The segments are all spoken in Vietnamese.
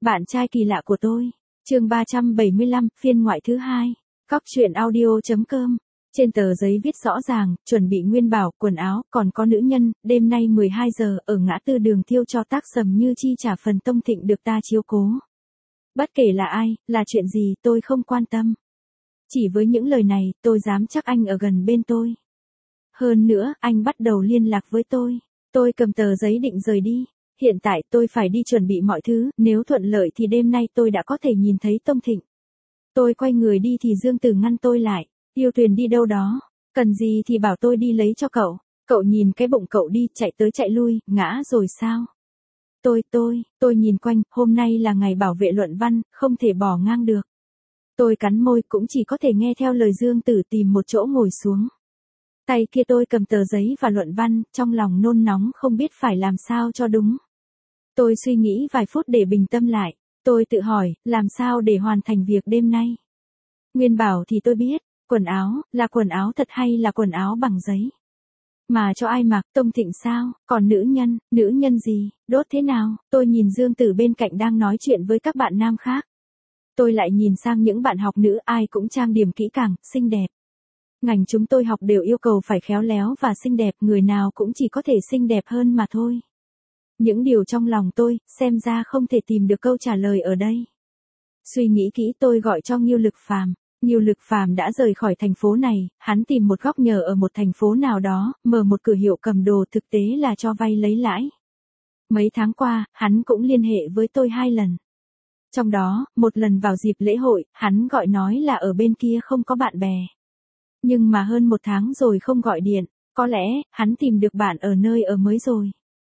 Bạn trai kỳ lạ của tôi. Chương 375, phiên ngoại thứ 2. Cóc truyện audio.com. Trên tờ giấy viết rõ ràng, chuẩn bị nguyên bảo, quần áo, còn có nữ nhân, đêm nay 12 giờ, ở ngã tư Đường Thiêu cho tác Sầm Như chi trả phần Tông Thịnh được ta chiếu cố. Bất kể là ai, là chuyện gì, tôi không quan tâm. Chỉ với những lời này, tôi dám chắc anh ở gần bên tôi. Hơn nữa, anh bắt đầu liên lạc với tôi. Tôi cầm tờ giấy định rời đi. Hiện tại tôi phải đi chuẩn bị mọi thứ, nếu thuận lợi thì đêm nay tôi đã có thể nhìn thấy Tông Thịnh. Tôi quay người đi thì Dương Tử ngăn tôi lại. Yêu Tuyền đi đâu đó? Cần gì thì bảo tôi đi lấy cho cậu. Cậu nhìn cái bụng cậu đi, chạy tới chạy lui, ngã rồi sao? Tôi nhìn quanh, hôm nay là ngày bảo vệ luận văn, không thể bỏ ngang được. Tôi cắn môi, cũng chỉ có thể nghe theo lời Dương Tử tìm một chỗ ngồi xuống. Tay kia tôi cầm tờ giấy và luận văn, trong lòng nôn nóng không biết phải làm sao cho đúng. Tôi suy nghĩ vài phút để bình tâm lại. Tôi tự hỏi, làm sao để hoàn thành việc đêm nay? Nguyên bảo thì tôi biết, quần áo, là quần áo thật hay là quần áo bằng giấy? Mà cho ai mặc, Tông Thịnh sao? Còn nữ nhân gì, đốt thế nào? Tôi nhìn Dương Tử bên cạnh đang nói chuyện với các bạn nam khác. Tôi lại nhìn sang những bạn học nữ, ai cũng trang điểm kỹ càng, xinh đẹp. Ngành chúng tôi học đều yêu cầu phải khéo léo và xinh đẹp, người nào cũng chỉ có thể xinh đẹp hơn mà thôi. Những điều trong lòng tôi, xem ra không thể tìm được câu trả lời ở đây. Suy nghĩ kỹ tôi gọi cho Ngưu Lực Phàm. Ngưu Lực Phàm đã rời khỏi thành phố này, hắn tìm một góc nhờ ở một thành phố nào đó, mở một cửa hiệu cầm đồ, thực tế là cho vay lấy lãi. Mấy tháng qua, hắn cũng liên hệ với tôi 2 lần. Trong đó, một lần vào dịp lễ hội, hắn gọi nói là ở bên kia không có bạn bè. Nhưng mà hơn 1 tháng rồi không gọi điện, có lẽ, hắn tìm được bạn ở nơi ở mới rồi.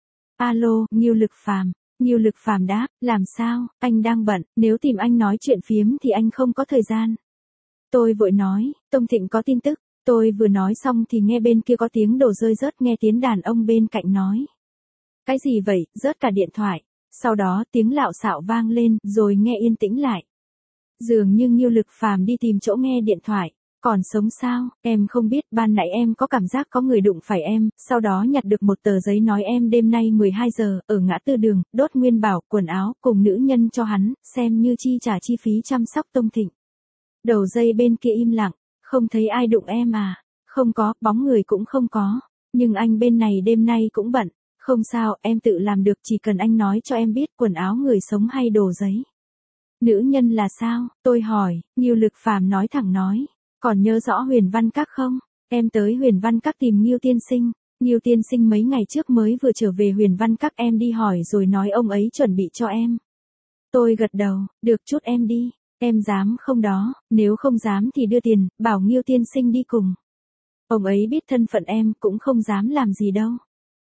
Alo, Ngưu Lực Phàm. Ngưu Lực Phàm đáp, làm sao, anh đang bận, nếu tìm anh nói chuyện phiếm thì anh không có thời gian. Tôi vội nói, Tông Thịnh có tin tức. Tôi vừa nói xong thì nghe bên kia có tiếng đồ rơi rớt, nghe tiếng đàn ông bên cạnh nói. Cái gì vậy, rớt cả điện thoại. Sau đó tiếng lạo xạo vang lên, rồi nghe yên tĩnh lại. Dường như Ngưu Lực Phàm đi tìm chỗ nghe điện thoại. Còn sống sao, em không biết, ban nãy em có cảm giác có người đụng phải em, sau đó nhặt được một tờ giấy nói em đêm nay 12 giờ, ở ngã tư Đường, đốt nguyên bảo, quần áo, cùng nữ nhân cho hắn, xem như chi trả chi phí chăm sóc Tông Thịnh. Đầu dây bên kia im lặng, không thấy ai đụng em à? Không có, bóng người cũng không có. Nhưng anh bên này đêm nay cũng bận. Không sao, em tự làm được, chỉ cần anh nói cho em biết quần áo người sống hay đồ giấy. Nữ nhân là sao? Tôi hỏi. Ngưu Lực Phàm nói thẳng nói. Còn nhớ rõ Huyền Văn Các không? Em tới Huyền Văn Các tìm Ngưu tiên sinh. Ngưu tiên sinh mấy ngày trước mới vừa trở về Huyền Văn Các, em đi hỏi rồi nói ông ấy chuẩn bị cho em. Tôi gật đầu, được, chút em đi. Em dám không đó, nếu không dám thì đưa tiền, bảo Ngưu tiên sinh đi cùng. Ông ấy biết thân phận em, cũng không dám làm gì đâu.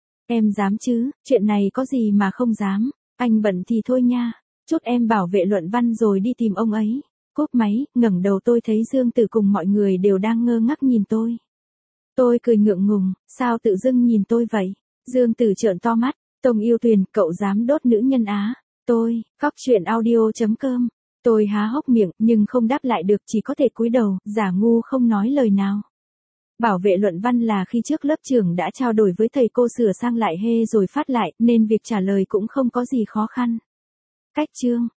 Em dám chứ, chuyện này có gì mà không dám. Anh bận thì thôi nha, chút em bảo vệ luận văn rồi đi tìm ông ấy. Cúp máy, ngẩng đầu tôi thấy Dương Tử cùng mọi người đều đang ngơ ngác nhìn tôi. Tôi cười ngượng ngùng, sao tự dưng nhìn tôi vậy? Dương Tử trợn to mắt, Tông Yêu Tuyền, cậu dám đốt nữ nhân á? Tôi, cóc truyện audio.com. Tôi há hốc miệng, nhưng không đáp lại được, chỉ có thể cúi đầu, giả ngu không nói lời nào. Bảo vệ luận văn là khi trước lớp trưởng đã trao đổi với thầy cô sửa sang lại hê rồi phát lại, nên việc trả lời cũng không có gì khó khăn. Cách chương.